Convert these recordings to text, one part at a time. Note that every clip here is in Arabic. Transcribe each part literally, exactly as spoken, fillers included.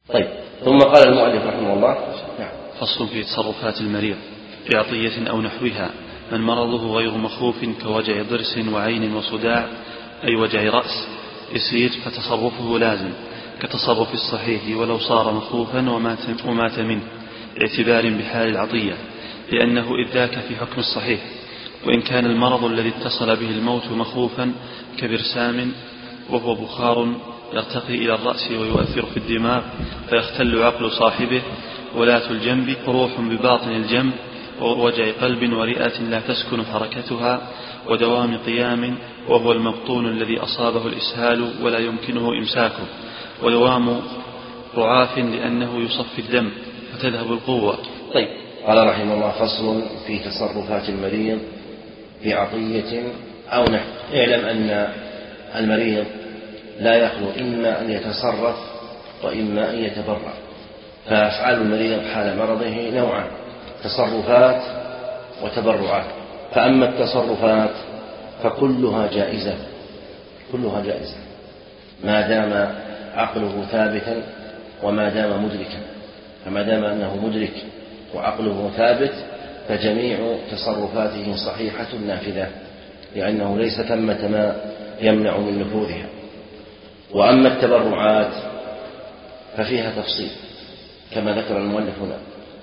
طيب، ثم قال المؤلف رحمه الله: فصل في تصرفات المريض في عطية أو نحوها: من مرضه غير مخوف كوجع ضرس وعين وصداع، أي وجع رأس يسير، فتصرفه لازم كتصرف الصحيح ولو صار مخوفا ومات, ومات منه، اعتبار بحال العطية، لأنه إذ ذاك في حكم الصحيح. وإن كان المرض الذي اتصل به الموت مخوفا كبرسام وهو بخار يرتقي إلى الرأس ويؤثر في الدماغ فيختل عقل صاحبه، ولاة الجنب روح بباطن الجنب، ووجع قلب ورئة لا تسكن حركتها، ودوام قيام وهو المبطون الذي أصابه الإسهال ولا يمكنه إمساكه، ودوام رعاف لأنه يصفي الدم فتذهب القوة. طيب، قال رحمه الله: فصل في تصرفات المريض في عطية أو نحو. اعلم أن المريض لا يخلو إما أن يتصرف وإما أن يتبرع، فأفعال المريض حال مرضه نوعان: تصرفات وتبرعات. فأما التصرفات فكلها جائزة، كلها جائزة ما دام عقله ثابتا وما دام مدركا. فما دام أنه مدرك وعقله ثابت فجميع تصرفاته صحيحة نافذة، لأنه ليس ثمة ما يمنع من نفوذها. وأما التبرعات ففيها تفصيل كما ذكر المؤلف هنا،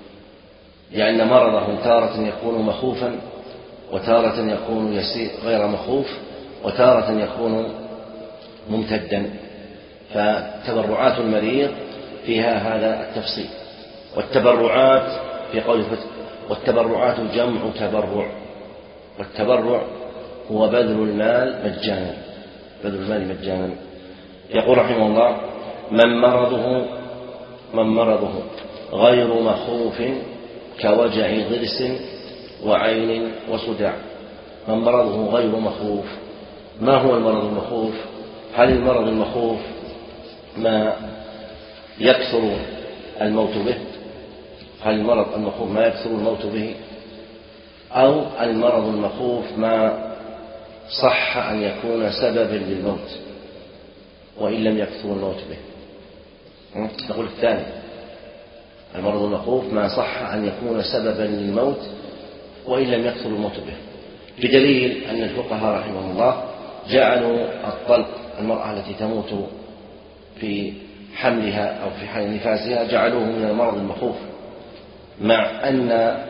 لأن مرضه تارة يكون مخوفا وتارة يكون يسير غير مخوف وتارة يكون ممتدا، فتبرعات المريض فيها هذا التفصيل. والتبرعات في قول والتبرعات جمع تبرع، والتبرع هو بذل المال مجانا، بذل المال مجانا. يقول رحمه الله: من مرضه من مرضه غير مخوف كوجع ضرس وعين وصداع. من مرضه غير مخوف. ما هو المرض المخوف؟ هل المرض المخوف ما يكثر الموت به؟ هل المرض المخوف ما يكثر الموت به؟ أو المرض المخوف ما صح أن يكون سببا للموت وإن لم يكثر الموت به؟ نقول الثاني: المرض المخوف ما صح أن يكون سببا للموت وإن لم يكثر الموت به، بدليل أن الفقهاء رحمهم الله جعلوا الطلق، المرأة التي تموت في حملها أو في حال نفاسها، جعلوه من المرض المخوف، مع أن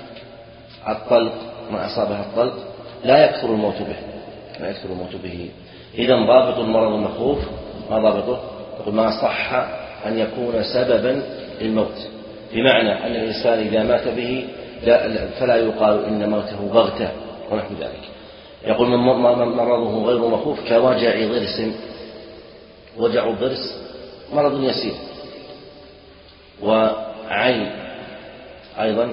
الطلق ما أصابها الطلق لا يكثر الموت به، لا يكثر الموت به. إذن ضابط المرض المخوف ما ضابطه؟ ما صح أن يكون سببا للموت، بمعنى أن الإنسان إذا مات به فلا يقال إن موته بغتة ونحو ذلك. يقول: من مرضه غير مخوف كوجع ضرس. وجع الضرس مرض يسير، وعين أيضا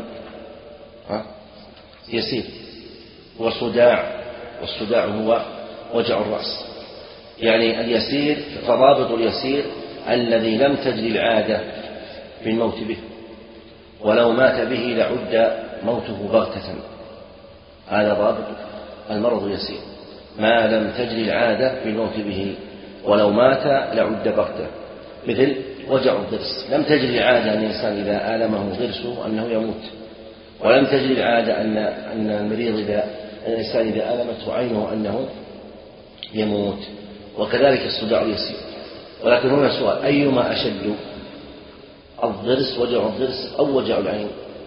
يسير، وصداع، والصداع هو وجع الرأس. يعني اليسير، فضابط اليسير الذي لم تجري العادة بالموت به، ولو مات به لعد موته بغتة. هذا ضابط المرض اليسير، ما لم تجري العادة بالموت به، ولو مات لعد بغتة. مثل وجع الضرس، لم تجري العادة أن الإنسان إذا آلمه ضرسه أنه يموت، ولم تجري العادة أن أن المريض إذا الإنسان إذا آلمته عينه أنه يموت. وكذلك الصداع اليسير. ولكن هنا سؤال: أيما أشد، الضرس وجع الضرس أو وجع العين؟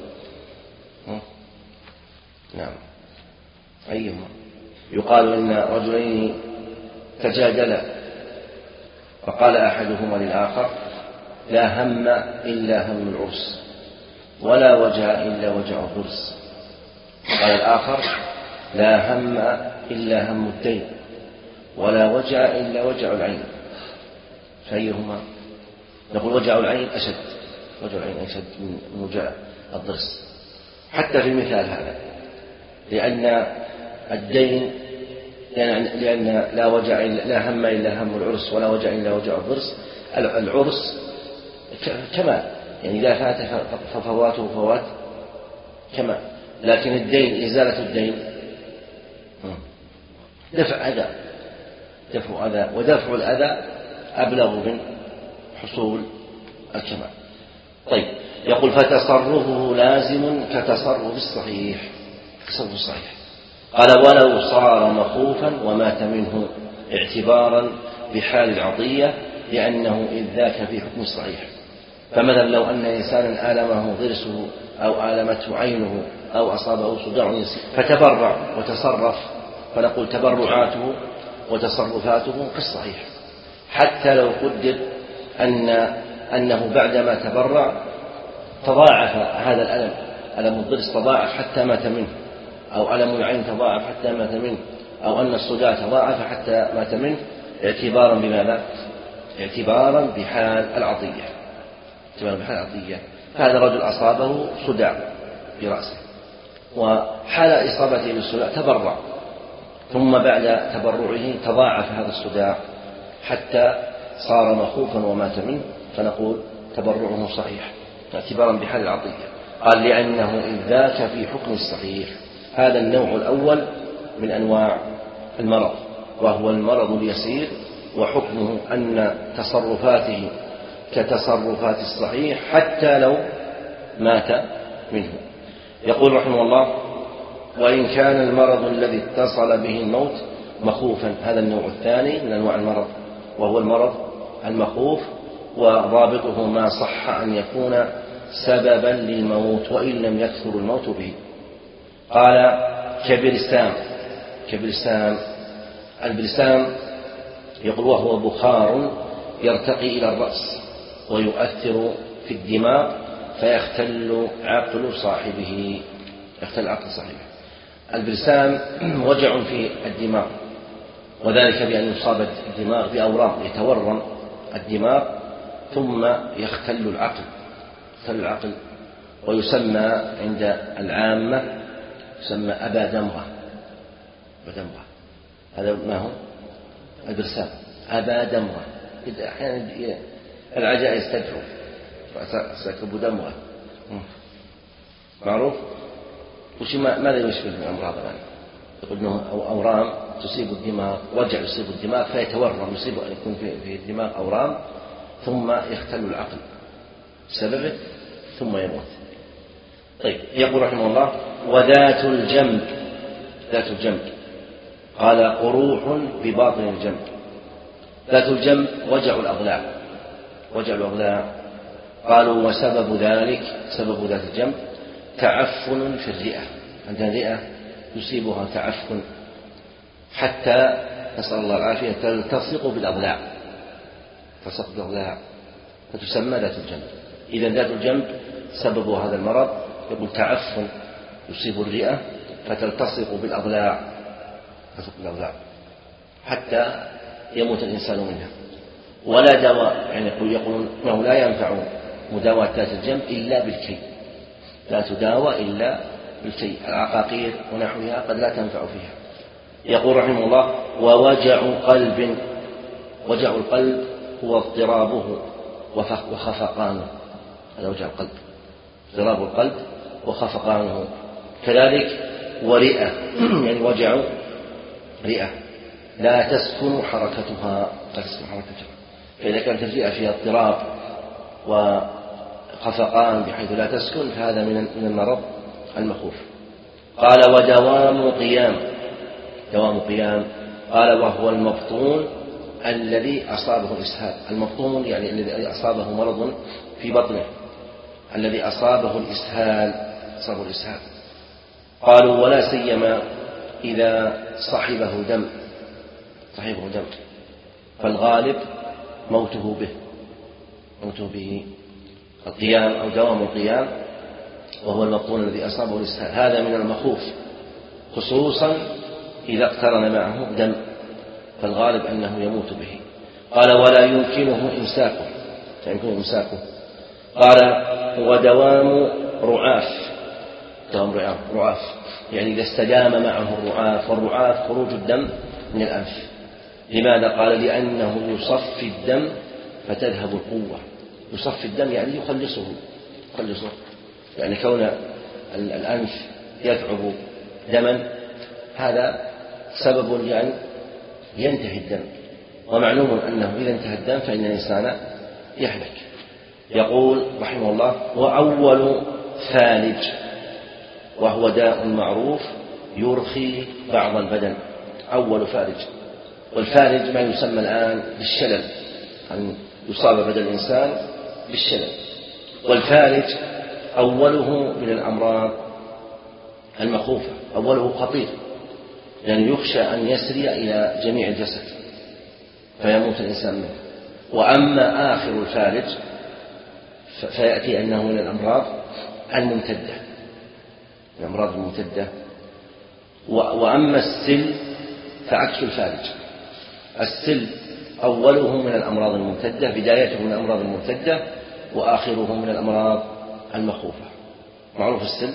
نعم، أيهما؟ يقال إن رجلين تجادلا فقال أحدهما للآخر: لا هم إلا هم العرس، ولا وجع إلا وجع الضرس. قال الآخر: لا هم إلا هم الدين، ولا وجع إلا وجع العين. فأيهما؟ نقول وجع العين أشد، وجع العين أشد من وجع الضرس، حتى في المثال هذا، لأن الدين لأن لا وجع لا هم إلا هم العرس، ولا وجع إلا وجع الضرس. العرس كمال، يعني إذا فات ففواته فوات كمال، لكن الدين، إزالة الدين دفع أذى، دفع أذى، ودفع الأذى أبلغ من حصول الكمال. طيب، يقول فتصرفه لازم كتصرف الصحيح. تصرف الصحيح قال ولو صار مخوفا ومات منه اعتبارا بحال العطية لأنه إذ ذاك في حكم الصحيح. فمثلا لو أن إنسانا آلمه ضرسه أو آلمته عينه أو أصابه صداع يسير فتبرع وتصرف، فنقول تبرعاته وتصرفاته كالصحيح، حتى لو قدر أن أنه بعدما تبرع تضاعف هذا الألم، ألم الضرس تضاعف حتى مات منه، أو ألم العين تضاعف حتى مات منه، أو أن الصداع تضاعف حتى مات منه، اعتبارا بماذا؟ اعتبارا بحال العطية. اعتبارا بحال العطية. هذا الرجل أصابه صداع برأسه، وحال إصابته بالصداع تبرع، ثم بعد تبرعه تضاعف هذا الصداع حتى صار مخوفا ومات منه، فنقول تبرعه صحيح اعتبارا بحال العطية. قال لأنه إذ ذاك في حكم الصحيح. هذا النوع الأول من أنواع المرض، وهو المرض اليسير، وحكمه أن تصرفاته كتصرفات الصحيح حتى لو مات منه. يقول رحمه الله وإن كان المرض الذي اتصل به الموت مخوفا. هذا النوع الثاني من أنواع المرض، وهو المرض المخوف، وضابطه ما صح أن يكون سببا للموت وإن لم يكثر الموت به. قال كبرسام. كبرسام البرسام يقول وهو بخار يرتقي إلى الرأس ويؤثر في الدماغ فيختل عقل صاحبه. يختل عقل صاحبه. البرسام وجع في الدماغ، وذلك بأن يصاب الدماغ بأورام، يتورم الدماغ ثم يختل العقل. يختل العقل ويسمى عند العامة يسمى أبا دمغة. أبا دمغة هذا ما هو البرسام. أبا دمغة أحيانا العجائز تدعو سكب دمغة معروف. وش ماذا يشبه من أمراض الآن؟ يقول أنه أورام تصيب الدماغ، وجع يصيب الدماغ فيتورم، يصيب يكون في الدماغ أورام ثم يختل العقل بسببه ثم يموت. طيب، يقول رحمه الله وذات الجنب. ذات الجنب قال قروح بباطن الجنب. ذات الجنب وجع الأضلاع. وجع الأضلاع قالوا وسبب ذلك سبب ذات الجنب تعفن في الرئة. عندنا رئة يصيبها تعفن حتى نسأل الله العافية تلتصق بالأضلاع، تلتصق بالأضلاع فتسمى ذات الجنب. إذا ذات الجنب سبب هذا المرض يقول تعفن يصيب الرئة فتلتصق بالأضلاع، تلتصق بالأضلاع حتى يموت الإنسان منها. ولا دواء، يعني يقولون أنه لا ينفع مداواة ذات الجنب إلا بالكي، لا تداوى إلا بالكي. العقاقير ونحوها قد لا تنفع فيها. يقول رحمه الله ووجع قلب. وجع القلب هو اضطرابه وخفقانه. هذا وجع القلب، اضطراب القلب وخفقانه. كذلك ورئة يعني وجع رئة لا تسكن حركتها، لا تسكن حركتها. فإذا كانت الرئة فيها اضطراب وخفقان بحيث لا تسكن فهذا من المرض المخوف. قال ودوام قيام. دوام قيام قال وهو المبطون الذي أصابه الإسهال. المبطون يعني الذي أصابه مرض في بطنه، الذي أصابه الإسهال، أصابه الإسهال. قالوا ولا سيما إذا صحبه دم، صحبه دم فالغالب موته به، موته به القيام أو دوام القيام، وهو المبطون الذي أصابه الإسهال. هذا من المخوف، خصوصا إذا اقترن معه دم فالغالب أنه يموت به. قال ولا يمكنه إمساكه، يمكنه إمساكه. قال ودوام رعاف. دوام رعاف, رعاف يعني إذا استدام معه الرعاف، والرعاف خروج الدم من الأنف. لماذا؟ قال لأنه يصفي الدم فتذهب القوة. يصفي الدم يعني يخلصه، يخلصه يعني كون الأنف يتعب دما هذا سبب يعني ينتهي الدم، ومعلوم أنه إذا انتهى الدم فإن الإنسان يهلك. يقول رحمه الله: وأول فالج، وهو داء معروف يرخي بعض البدن. أول فالج، والفالج ما يسمى الآن بالشلل، أن يصاب بدن الإنسان بالشلل. والفالج أوله من الأمراض المخوفة، أوله خطير، لأن يعني يخشى أن يسري إلى جميع الجسد فيموت الإنسان منه. وأما آخر الفالج فيأتي أنه من الأمراض الممتدة، الأمراض الممتدة. وأما السل فعكس الفالج. السل أوله من الأمراض الممتدة، بدايته من الأمراض الممتدة، وآخره من الأمراض المخوفة. معروف السل،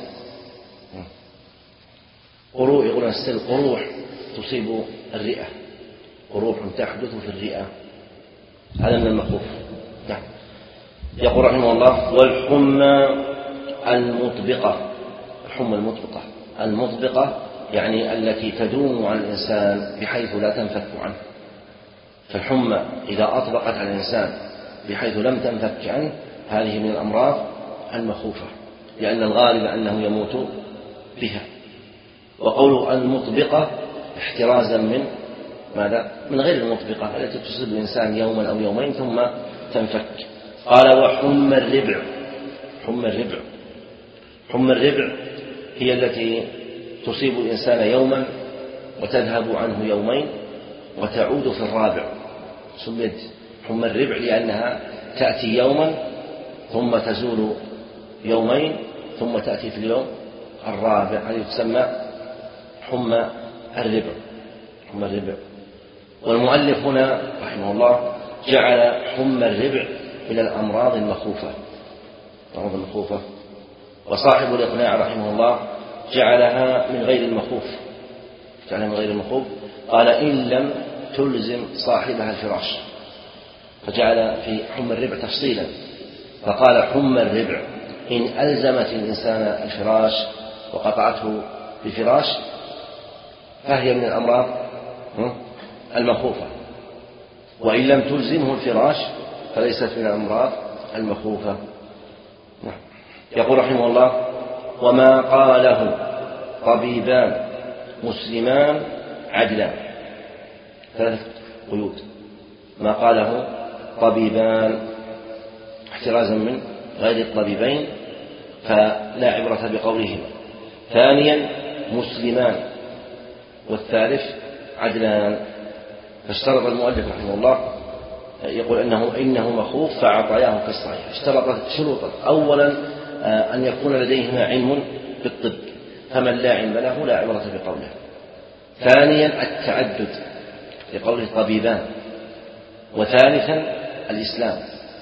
قروح، يقولون السل قروح تصيب الرئة، قروح تحدث في الرئة، هذا من المخوف. نعم. يقول رحمه الله: والحمى المطبقة. الحمى المطبقة، المطبقة يعني التي تدوم على الإنسان بحيث لا تنفك عنه. فالحمى إذا أطبقت على الإنسان بحيث لم تنفك عنه، هذه من الأمراض المخوفة، لأن الغالب أنه يموت بها. وقوله المطبقة احترازا من ماذا؟ من غير المطبقة التي تصيب الإنسان يوما أو يومين ثم تنفك. قال: وحمى الربع. حمى الربع، حمى الربع هي التي تصيب الإنسان يوما وتذهب عنه يومين وتعود في الرابع. سميت حمى الربع لأنها تأتي يوما ثم تزول يومين ثم تأتي في اليوم الرابع، هذه تسمى حمى الربع. حمى الربع. والمؤلف هنا رحمه الله جعل حمى الربع من الأمراض المخوفة، الأمراض المخوفة. وصاحب الإقناع رحمه الله جعلها من غير المخوف، جعلها من غير المخوف. قال: إن لم تلزم صاحبها الفراش، فجعل في حمى الربع تفصيلا، فقال: حمى الربع إن ألزمت الإنسان الفراش وقطعته بفراش فهي من الأمراض المخوفة، وإن لم تلزمه الفراش فليست من الأمراض المخوفة. يقول رحمه الله: وما قاله طبيبان مسلمان عدلان. ثلاثة قيود: ما قاله طبيبان احترازا من غير الطبيبين فلا عبرة بقولهما. ثانيا مسلمان، والثالث عدلان. فاشترط المؤلف رحمه الله، يقول أنه إنه مخوف فأعطياه كالصحيح. اشترط شروطا: أولا أن يكون لديهما علم بالطب، فمن لا علم له لا عبرة بقوله. ثانيا التعدد لقوله طبيبان. وثالثا الإسلام.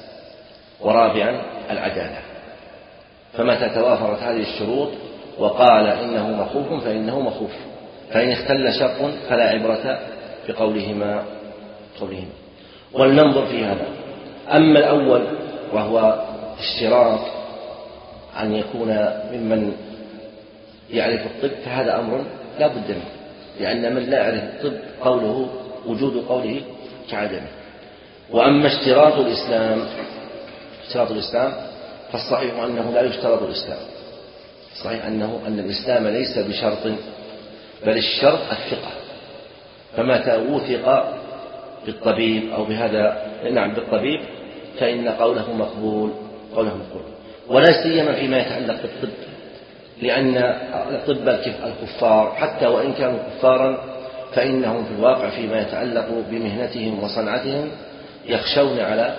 ورابعا العدالة. فمتى توافرت هذه الشروط وقال إنه مخوف فإنه مخوف، فإن اختل شرط فلا عبرة بقولهما قولهما. ولننظر في هذا. أما الأول وهو اشتراط أن يكون ممن يعرف الطب، فهذا أمر لا بد منه، لأن من لا يعرف الطب قوله وجود قوله كعدمه. وأما اشتراط الإسلام، اشتراط الإسلام فالصحيح أنه لا يشترط الإسلام. صحيح أنه أن الإسلام ليس بشرط، بل الشرط الثقة. فمتى وثق بالطبيب أو بهذا نعم بالطبيب فإن قوله مقبول، قوله مقبول. ولا سيما فيما يتعلق بالطب، لأن طب الكفار حتى وإن كانوا كفارا فإنهم في الواقع فيما يتعلق بمهنتهم وصنعتهم يخشون على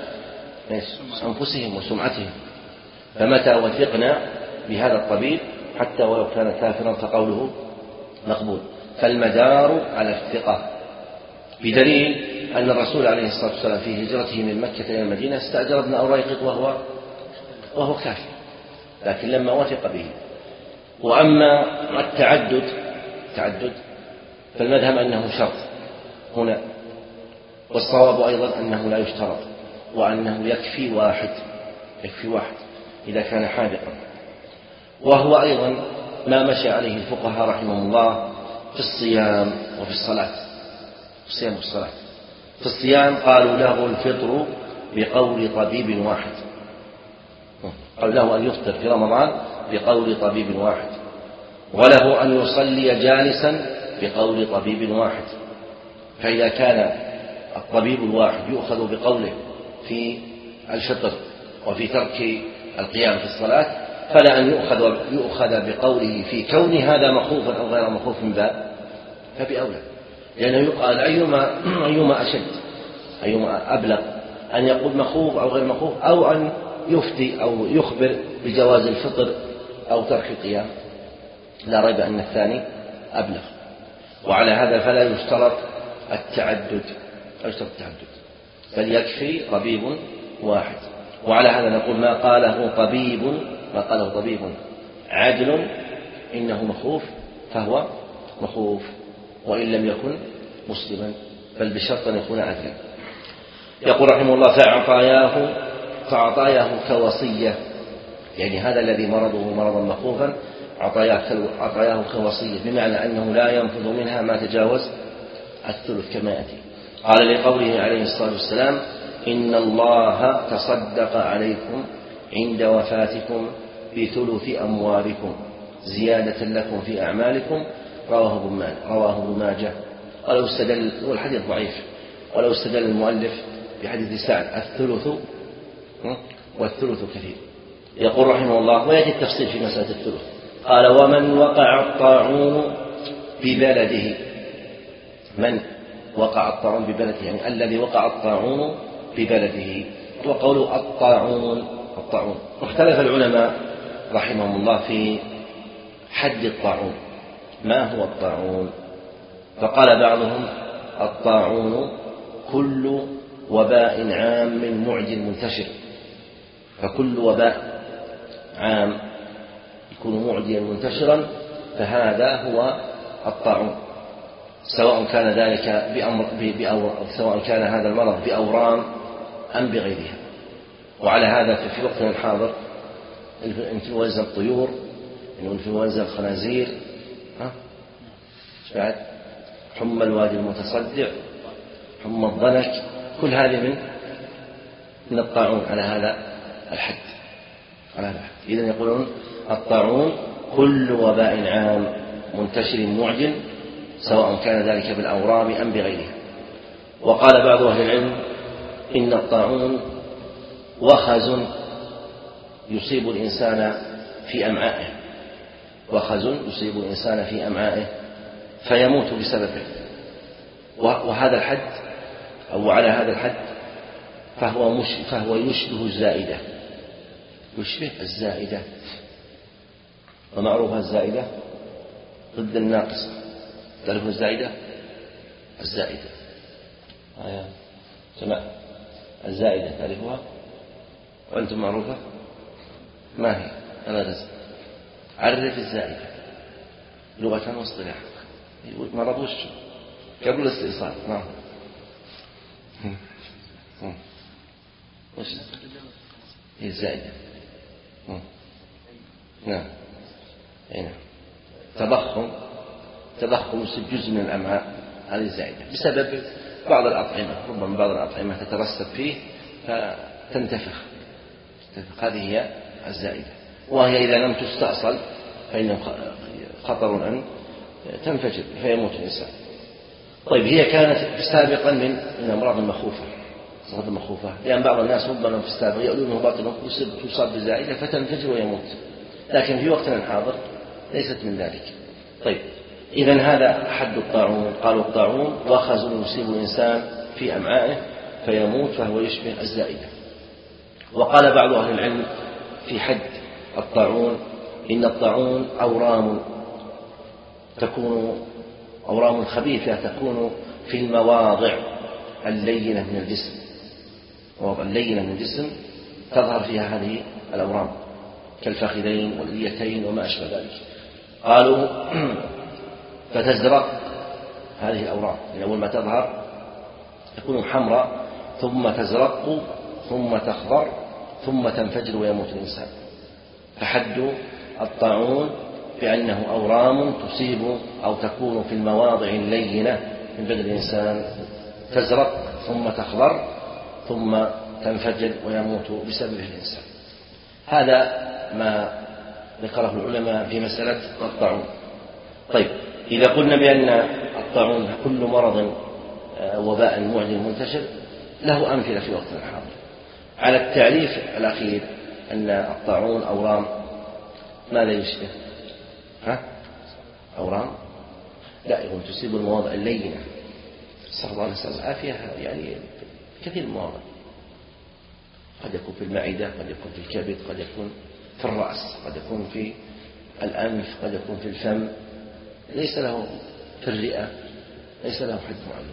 أنفسهم وسمعتهم. فمتى وثقنا بهذا الطبيب حتى ولو كان كافرا فقوله مقبول. فالمدار على الثقة، بدليل أن الرسول عليه الصلاة والسلام في هجرته من مكة إلى المدينة استأجر ابن أريقط وهو وهو كافر، لكن لما وثق به. وأما التعدد تعدد فالمذهب أنه شرط هنا، والصواب أيضا أنه لا يشترط، وأنه يكفي واحد، يكفي واحد إذا كان حاذقا. وهو أيضا ما مشى عليه الفقهاء رحمهم الله في الصيام وفي الصلاة. في الصيام والصلاة. في الصيام قالوا له الفطر بقول طبيب واحد، قال له أن يفطر في رمضان بقول طبيب واحد، وله أن يصلي جالسا بقول طبيب واحد. فإذا كان الطبيب الواحد يؤخذ بقوله في الفطر وفي ترك القيام في الصلاة، فلا أن يؤخذ, يؤخذ بقوله في كون هذا مخوفا أو غير مخوف من باب فبأولى، لأنه يقال أيما, أيما أشد أيما أبلغ، أن يقول مخوف أو غير مخوف، أو أن يفتي أو يخبر بجواز الفطر أو ترك القيام. لا ريب أن الثاني أبلغ. وعلى هذا فلا يشترط التعدد لا يشترط التعدد بل يكفي طبيب واحد. وعلى هذا نقول ما قاله طبيب ما قاله طبيب عدل إنه مخوف فهو مخوف، وإن لم يكن مسلما، بل بشرط أن يكون عدلا. يقول رحمه الله فعطاياه فعطاياه كوصية، يعني هذا الذي مرضه مرضا مخوفا عطاياه كوصية، بمعنى أنه لا ينفذ منها ما تجاوز الثلث كما يأتي. قال لقوله عليه الصلاة والسلام إن الله تصدق عليكم عند وفاتكم بثلث أموالكم زيادة لكم في أعمالكم، رواه ابن ماجه. ولو استدل والحديث ضعيف، ولو استدل المؤلف بحديث سعد الثلث والثلث كثير. يقول رحمه الله ويأتي التفصيل في مسألة الثلث. قال ومن وقع الطاعون ببلده، من وقع الطاعون ببلده يعني الذي وقع الطاعون ببلده. وقوله الطاعون الطاعون اختلف العلماء رحمهم الله في حد الطاعون، ما هو الطاعون؟ فقال بعضهم الطاعون كل وباء عام معد منتشر، فكل وباء عام يكون معديا منتشرا فهذا هو الطاعون، سواء كان ذلك بأمر بأور سواء كان هذا المرض بأورام أم بغيرها. وعلى هذا في وقتنا الحاضر انفلونزا الطيور، انفلونزا الخنازير، ها بعد حمى الوادي المتصدع، حمى الضنك، كل هذه من من الطاعون على هذا الحد على هذا الحد. إذن يقولون الطاعون كل وباء عام منتشر معجن سواء كان ذلك بالأورام أم بغيرها. وقال بعض أهل العلم إن الطاعون وخز يصيب الإنسان في أمعائه، وخز يصيب الإنسان في أمعائه فيموت بسببه. وهذا الحد أو على هذا الحد فهو, مش فهو يشبه الزائدة، يشبه الزائدة، ومعروفها الزائدة ضد الناقصة. تعرف الزائدة؟ الزائدة آه سمع الزائدة تعرفها وأنتم معروفة؟ ما هي؟ أنا غزل عرف الزائدة لغة واصطلاحا، ما رضوش قبل الاستئصال. نعم وش هي الزائدة؟ نعم هنا تضخم تضخم جزء من الأمعاء، هذه الزائدة بسبب بعض الأطعمة، ربما بعض الأطعمة تترسب فيه فتنتفخ، هذه هي الزائدة. وهي إذا لم تستأصل فإنه خطر أن تنفجر فيموت الإنسان. طيب هي كانت سابقا من من أمراض المخوفة أمراض المخوفة لأن بعض الناس ربما في السابق يؤلمه باطنه يصاب بالزائدة فتنفجر ويموت، لكن في وقتنا الحاضر ليست من ذلك. طيب إذن هذا حد الطاعون. قالوا الطاعون وخز يصيب الإنسان في أمعائه فيموت فهو يشبه الزائدة. وقال بعض أهل العلم في حد الطاعون إن الطاعون أورام تكون أورام خبيثة تكون في المواضع اللينة من الجسم، المواضع اللينة من الجسم تظهر فيها هذه الأورام كالفخذين والإليتين وما أشبه ذلك. قالوا فتزرق هذه الأورام، يعني أول ما تظهر تكون حمراء ثم تزرق ثم تخضر ثم تنفجر ويموت الإنسان. فحد الطاعون بأنه أورام تصيب أو تكون في المواضع اللينة من بدن الإنسان تزرق ثم تخضر ثم تنفجر ويموت بسببه الإنسان. هذا ما ذكره العلماء في مسألة الطاعون. طيب إذا قلنا بأن الطاعون كل مرض وباء معدي منتشر له أمثلة في وقتنا الحاضر. على التعريف الأخير أن الطاعون أورام ماذا يشبه؟ ها؟ أورام لا يقول تصيب المواضع اللينة، صلى الله عليه وسلم العافية، يعني كثير من المواضع، قد يكون في المعدة، قد يكون في الكبد، قد يكون في الرأس، قد يكون في الأنف، قد يكون في الفم، ليس له في الرئة، ليس له حد معين.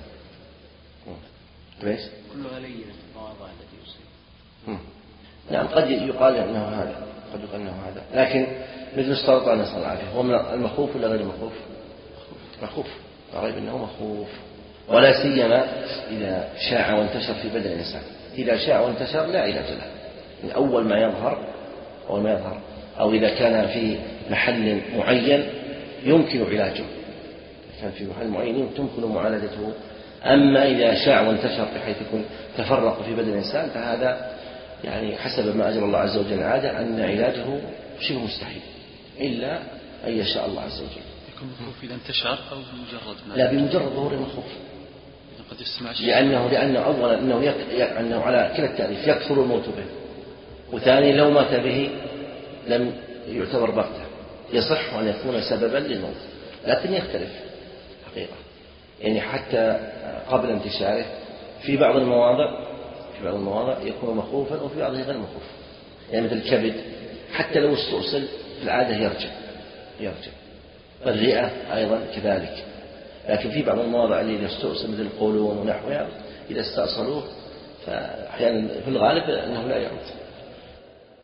كويس؟ كلها لينة في المواضع التي يصيب. نعم قد يقال أنه هذا، قد يقال أنه هذا، لكن مثل السرطان نسأل الله العافية هو من المخوف ولا غير المخوف؟ مخوف، غالبا أنه مخوف، ولا سيما إذا شاع وانتشر في بدن الإنسان. إذا شاع وانتشر لا علاج له، من أول ما يظهر أول ما يظهر أو إذا كان في محل معين يمكن علاجه، كان في محل معين تمكن معالجته. أما إذا شاع وانتشر بحيث يكون تفرق في بدن الإنسان فهذا يعني حسب ما أجر الله عز وجل عادة أن علاجه شبه مستحيل إلا أن يشاء الله عز وجل. يكون مخوف إذا انتشر أو بمجرد ما؟ لا، بمجرد ظهور المخوف، قد يسمع شيء. لأنه لأنه أولا أنه, يك... أنه على كلا التعريف يكثر الموت به، وثاني لو مات به لم يعتبر بغتة، يصح أن يكون سببا للموت، لكن يختلف حقيقة، يعني حتى قبل انتشاره في بعض المواضع في بعض المواضع يكون مخوفا وفي بعضها غير مخوف، يعني مثل الكبد حتى لو استؤصل في العادة يرجع يرجع الرئة أيضا كذلك، لكن في بعض المواضع اللي إذا استؤصل مثل القولون ونحوها إذا استأصلوه فأحيانا في الغالب أنه لا يعود.